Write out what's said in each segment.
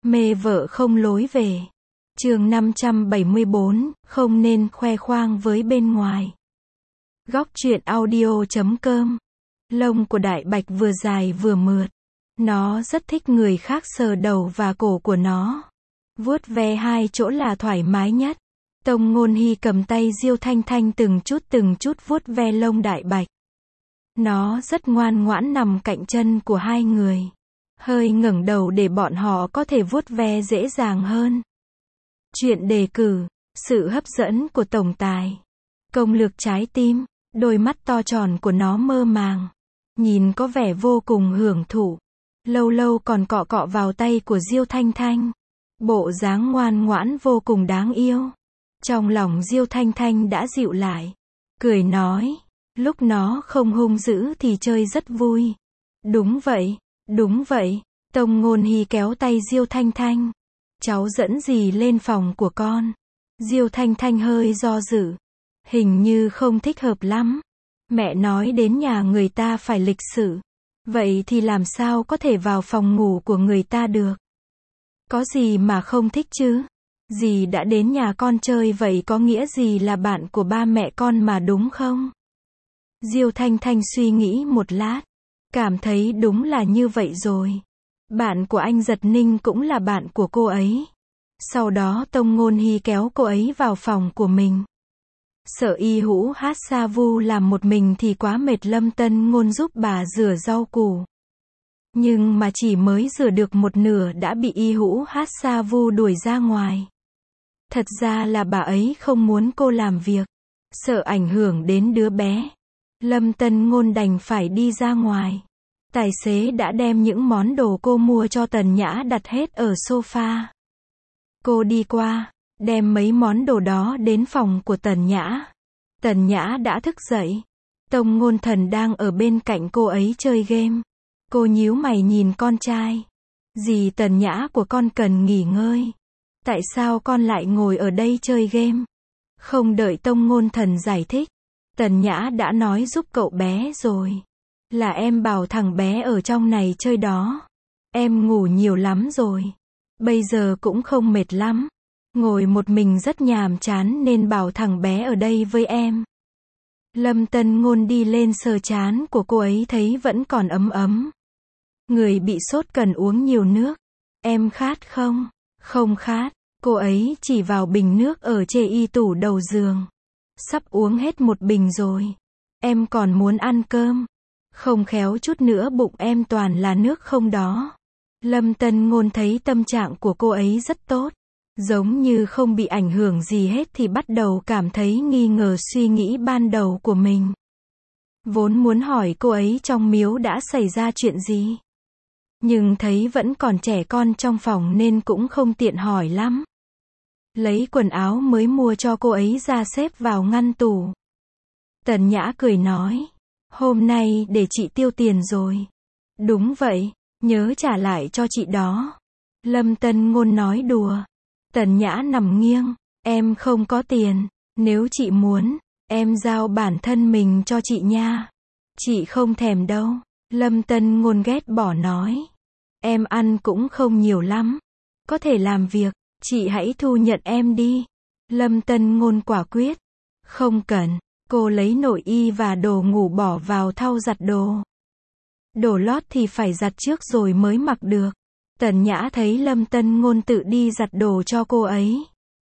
Mê vợ không lối về. Chương 574, không nên khoe khoang với bên ngoài. Góc truyện audio.com. Lông của đại bạch vừa dài vừa mượt. Nó rất thích người khác sờ đầu và cổ của nó. Vuốt ve hai chỗ là thoải mái nhất. Tông Ngôn Hy cầm tay Diêu Thanh Thanh từng chút vuốt ve lông đại bạch. Nó rất ngoan ngoãn nằm cạnh chân của hai người. Hơi ngẩng đầu để bọn họ có thể vuốt ve dễ dàng hơn. Chuyện đề cử, sự hấp dẫn của tổng tài. Công lược trái tim, đôi mắt to tròn của nó mơ màng. Nhìn có vẻ vô cùng hưởng thụ. Lâu lâu còn cọ cọ vào tay của Diêu Thanh Thanh. Bộ dáng ngoan ngoãn vô cùng đáng yêu. Trong lòng Diêu Thanh Thanh đã dịu lại. Cười nói, lúc nó không hung dữ thì chơi rất vui. Đúng vậy, Tông Ngôn Hy kéo tay Diêu Thanh Thanh. Cháu dẫn dì lên phòng của con. Diêu Thanh Thanh hơi do dự. Hình như không thích hợp lắm. Mẹ nói đến nhà người ta phải lịch sự. Vậy thì làm sao có thể vào phòng ngủ của người ta được? Có gì mà không thích chứ? Dì đã đến nhà con chơi vậy có nghĩa gì là bạn của ba mẹ con mà đúng không? Diêu Thanh Thanh suy nghĩ một lát. Cảm thấy đúng là như vậy rồi. Bạn của anh Giật Ninh cũng là bạn của cô ấy. Sau đó Tông Ngôn Hy kéo cô ấy vào phòng của mình. Sợ Y Hữu Hát Sa Vu làm một mình thì quá mệt, Lâm Tân Ngôn giúp bà rửa rau củ. Nhưng mà chỉ mới rửa được một nửa đã bị Y Hữu Hát Sa Vu đuổi ra ngoài. Thật ra là bà ấy không muốn cô làm việc. Sợ ảnh hưởng đến đứa bé. Lâm Tân Ngôn đành phải đi ra ngoài. Tài xế đã đem những món đồ cô mua cho Tần Nhã đặt hết ở sofa. Cô đi qua, đem mấy món đồ đó đến phòng của Tần Nhã. Tần Nhã đã thức dậy. Tông Ngôn Thần đang ở bên cạnh cô ấy chơi game. Cô nhíu mày nhìn con trai. Dì Tần Nhã của con cần nghỉ ngơi. Tại sao con lại ngồi ở đây chơi game? Không đợi Tông Ngôn Thần giải thích. Tần Nhã đã nói giúp cậu bé rồi. Là em bảo thằng bé ở trong này chơi đó. Em ngủ nhiều lắm rồi. Bây giờ cũng không mệt lắm. Ngồi một mình rất nhàm chán nên bảo thằng bé ở đây với em. Lâm Tân Ngôn đi lên sờ trán của cô ấy thấy vẫn còn ấm ấm. Người bị sốt cần uống nhiều nước. Em khát không? Không khát. Cô ấy chỉ vào bình nước ở trên y tủ đầu giường. Sắp uống hết một bình rồi. Em còn muốn ăn cơm. Không khéo chút nữa bụng em toàn là nước không đó. Lâm Tân Ngôn thấy tâm trạng của cô ấy rất tốt. Giống như không bị ảnh hưởng gì hết thì bắt đầu cảm thấy nghi ngờ suy nghĩ ban đầu của mình. Vốn muốn hỏi cô ấy trong miếu đã xảy ra chuyện gì. Nhưng thấy vẫn còn trẻ con trong phòng nên cũng không tiện hỏi lắm. Lấy quần áo mới mua cho cô ấy ra xếp vào ngăn tủ. Tần Nhã cười nói. Hôm nay để chị tiêu tiền rồi. Đúng vậy, nhớ trả lại cho chị đó. Lâm Tân Ngôn nói đùa. Tần Nhã nằm nghiêng. Em không có tiền. Nếu chị muốn, em giao bản thân mình cho chị nha. Chị không thèm đâu. Lâm Tân Ngôn ghét bỏ nói. Em ăn cũng không nhiều lắm. Có thể làm việc, chị hãy thu nhận em đi. Lâm Tân Ngôn quả quyết. Không cần. Cô lấy nội y và đồ ngủ bỏ vào thau giặt đồ. Đồ lót thì phải giặt trước rồi mới mặc được. Tần Nhã thấy Lâm Tân Ngôn tự đi giặt đồ cho cô ấy.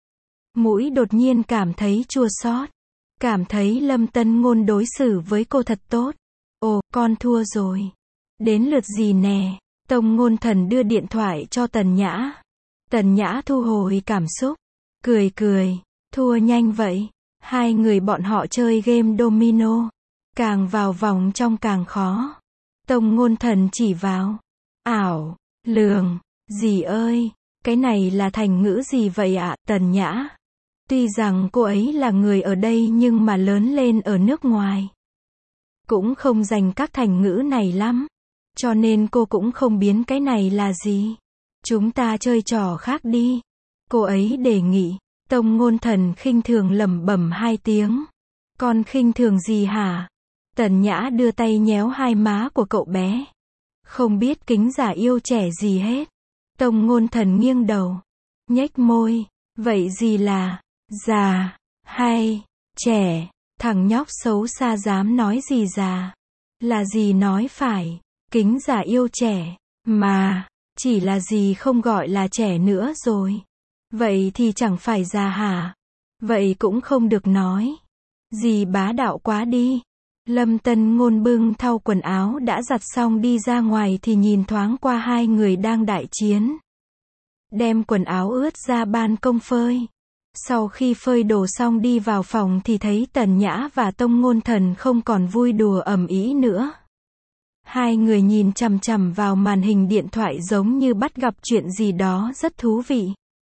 Mũi đột nhiên cảm thấy chua xót. Cảm thấy Lâm Tân Ngôn đối xử với cô thật tốt. Ồ, con thua rồi. Đến lượt gì nè? Tông Ngôn Thần đưa điện thoại cho Tần Nhã. Tần Nhã thu hồi cảm xúc. Cười. Thua nhanh vậy. Hai người bọn họ chơi game domino. Càng vào vòng trong càng khó. Tông Ngôn Thần chỉ vào. Ảo, lường, dì ơi, cái này là thành ngữ gì vậy ạ? Tần Nhã. Tuy rằng cô ấy là người ở đây nhưng mà lớn lên ở nước ngoài. Cũng không dành các thành ngữ này lắm. Cho nên cô cũng không biến cái này là gì. Chúng ta chơi trò khác đi. Cô ấy đề nghị. Tông Ngôn Thần khinh thường lẩm bẩm hai tiếng. Con khinh thường gì hả? Tần Nhã đưa tay nhéo hai má của cậu bé. Không biết kính giả yêu trẻ gì hết. Tông Ngôn Thần nghiêng đầu, nhếch môi, vậy gì là già hay trẻ? Thằng nhóc xấu xa dám nói gì già? Là gì nói phải, kính già yêu trẻ, mà, chỉ là gì không gọi là trẻ nữa rồi. Vậy thì chẳng phải già hả? Vậy cũng không được nói. Dì bá đạo quá đi. Lâm Tân Ngôn bưng thau quần áo đã giặt xong đi ra ngoài thì nhìn thoáng qua hai người đang đại chiến. Đem quần áo ướt ra ban công phơi. Sau khi phơi đồ xong đi vào phòng thì thấy Tần Nhã và Tông Ngôn Thần không còn vui đùa ầm ĩ nữa. Hai người nhìn chằm chằm vào màn hình điện thoại giống như bắt gặp chuyện gì đó rất thú vị.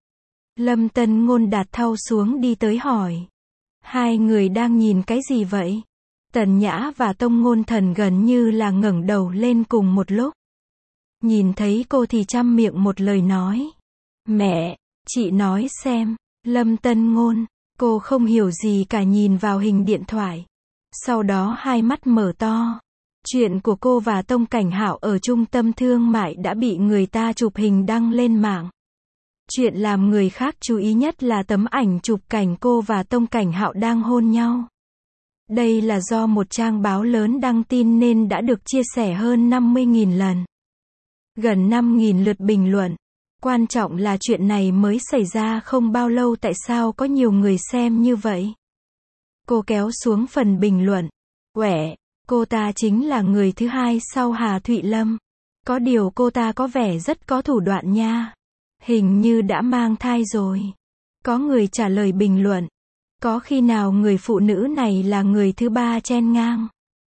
Lâm Tân Ngôn đặt thau xuống đi tới hỏi. Hai người đang nhìn cái gì vậy? Tần Nhã và Tông Ngôn Thần gần như là ngẩng đầu lên cùng một lúc. Nhìn thấy cô thì chăm miệng một lời nói. Mẹ, chị nói xem. Lâm Tân Ngôn, cô không hiểu gì cả nhìn vào hình điện thoại. Sau đó hai mắt mở to. Chuyện của cô và Tông Cảnh Hạo ở trung tâm thương mại đã bị người ta chụp hình đăng lên mạng. Chuyện làm người khác chú ý nhất là tấm ảnh chụp cảnh cô và Tông Cảnh Hạo đang hôn nhau. Đây là do một trang báo lớn đăng tin nên đã được chia sẻ hơn 50.000 lần. Gần 5.000 lượt bình luận. Quan trọng là chuyện này mới xảy ra không bao lâu tại sao có nhiều người xem như vậy. Cô kéo xuống phần bình luận. Uể, cô ta chính là người thứ hai sau Hà Thụy Lâm. Có điều cô ta có vẻ rất có thủ đoạn nha. Hình như đã mang thai rồi. Có người trả lời bình luận. Có khi nào người phụ nữ này là người thứ ba chen ngang,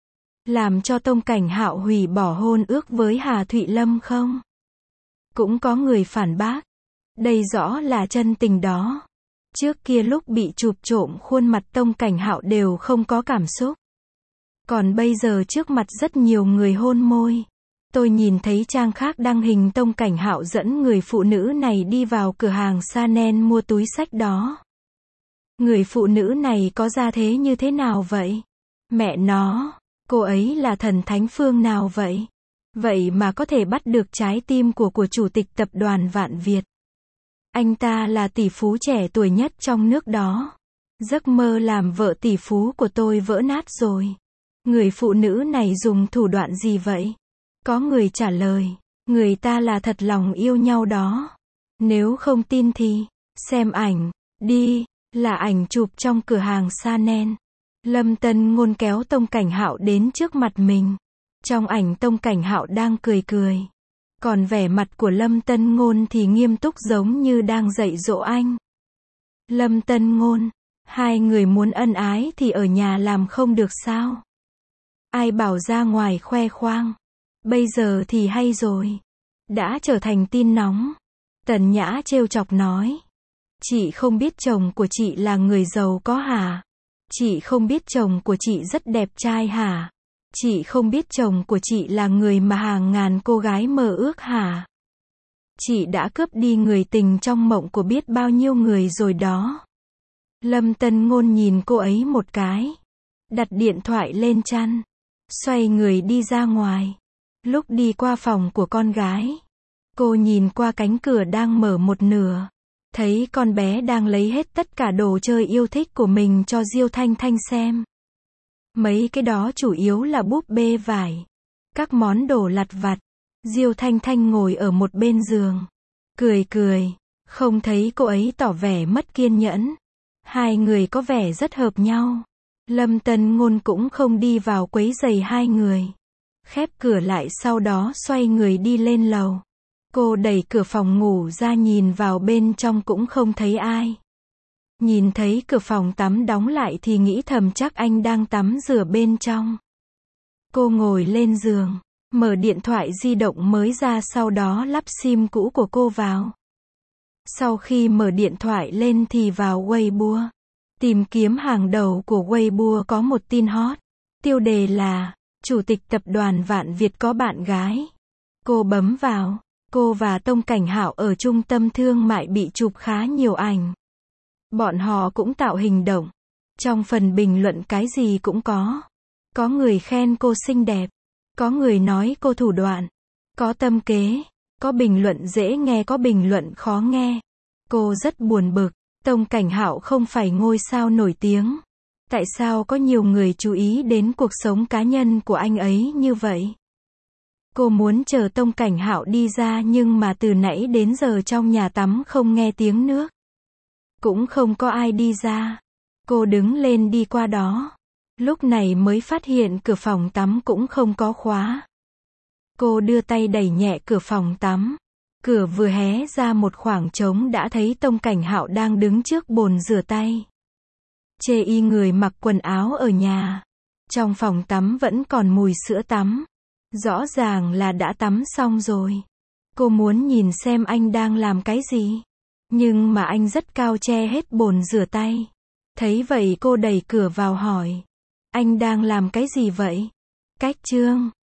làm cho Tông Cảnh Hạo hủy bỏ hôn ước với Hà Thụy Lâm không? Cũng có người phản bác. Đây rõ là chân tình đó. Trước kia lúc bị chụp trộm khuôn mặt Tông Cảnh Hạo đều không có cảm xúc. Còn bây giờ trước mặt rất nhiều người hôn môi. Tôi nhìn thấy trang khác đăng hình Tông Cảnh Hạo dẫn người phụ nữ này đi vào cửa hàng Chanel mua túi xách đó. Người phụ nữ này có gia thế như thế nào vậy? Mẹ nó, cô ấy là thần thánh phương nào vậy? Vậy mà có thể bắt được trái tim của chủ tịch tập đoàn Vạn Việt. Anh ta là tỷ phú trẻ tuổi nhất trong nước đó. Giấc mơ làm vợ tỷ phú của tôi vỡ nát rồi. Người phụ nữ này dùng thủ đoạn gì vậy? Có người trả lời, người ta là thật lòng yêu nhau đó. Nếu không tin thì, xem ảnh, đi, là ảnh chụp trong cửa hàng Chanel. Lâm Tân Ngôn kéo Tông Cảnh Hạo đến trước mặt mình. Trong ảnh Tông Cảnh Hạo đang cười cười. Còn vẻ mặt của Lâm Tân Ngôn thì nghiêm túc giống như đang dạy dỗ anh. Lâm Tân Ngôn, hai người muốn ân ái thì ở nhà làm không được sao? Ai bảo ra ngoài khoe khoang? Bây giờ thì hay rồi. Đã trở thành tin nóng. Tần Nhã trêu chọc nói. Chị không biết chồng của chị là người giàu có hả? Chị không biết chồng của chị rất đẹp trai hả? Chị không biết chồng của chị là người mà hàng ngàn cô gái mơ ước hả? Chị đã cướp đi người tình trong mộng của biết bao nhiêu người rồi đó. Lâm Tân Ngôn nhìn cô ấy một cái. Đặt điện thoại lên chăn. Xoay người đi ra ngoài. Lúc đi qua phòng của con gái, cô nhìn qua cánh cửa đang mở một nửa. Thấy con bé đang lấy hết tất cả đồ chơi yêu thích của mình cho Diêu Thanh Thanh xem. Mấy cái đó chủ yếu là búp bê vải. Các món đồ lặt vặt. Diêu Thanh Thanh ngồi ở một bên giường. Cười cười. Không thấy cô ấy tỏ vẻ mất kiên nhẫn. Hai người có vẻ rất hợp nhau. Lâm Tân Ngôn cũng không đi vào quấy rầy hai người. Khép cửa lại sau đó xoay người đi lên lầu. Cô đẩy cửa phòng ngủ ra nhìn vào bên trong cũng không thấy ai. Nhìn thấy cửa phòng tắm đóng lại thì nghĩ thầm chắc anh đang tắm rửa bên trong. Cô ngồi lên giường, mở điện thoại di động mới ra sau đó lắp sim cũ của cô vào. Sau khi mở điện thoại lên thì vào Weibo. Tìm kiếm hàng đầu của Weibo có một tin hot. Tiêu đề là, Chủ tịch tập đoàn Vạn Việt có bạn gái. Cô bấm vào. Cô và Tông Cảnh Hạo ở trung tâm thương mại bị chụp khá nhiều ảnh. Bọn họ cũng tạo hình động. Trong phần bình luận cái gì cũng có. Có người khen cô xinh đẹp. Có người nói cô thủ đoạn. Có tâm kế. Có bình luận dễ nghe, có bình luận khó nghe. Cô rất buồn bực. Tông Cảnh Hạo không phải ngôi sao nổi tiếng. Tại sao có nhiều người chú ý đến cuộc sống cá nhân của anh ấy như vậy? Cô muốn chờ Tông Cảnh Hạo đi ra nhưng mà từ nãy đến giờ trong nhà tắm không nghe tiếng nước. Cũng không có ai đi ra. Cô đứng lên đi qua đó. Lúc này mới phát hiện cửa phòng tắm cũng không có khóa. Cô đưa tay đẩy nhẹ cửa phòng tắm. Cửa vừa hé ra một khoảng trống đã thấy Tông Cảnh Hạo đang đứng trước bồn rửa tay. Chê y người mặc quần áo ở nhà. Trong phòng tắm vẫn còn mùi sữa tắm. Rõ ràng là đã tắm xong rồi. Cô muốn nhìn xem anh đang làm cái gì. Nhưng mà anh rất cao che hết bồn rửa tay. Thấy vậy cô đẩy cửa vào hỏi. Anh đang làm cái gì vậy? Cách Trương.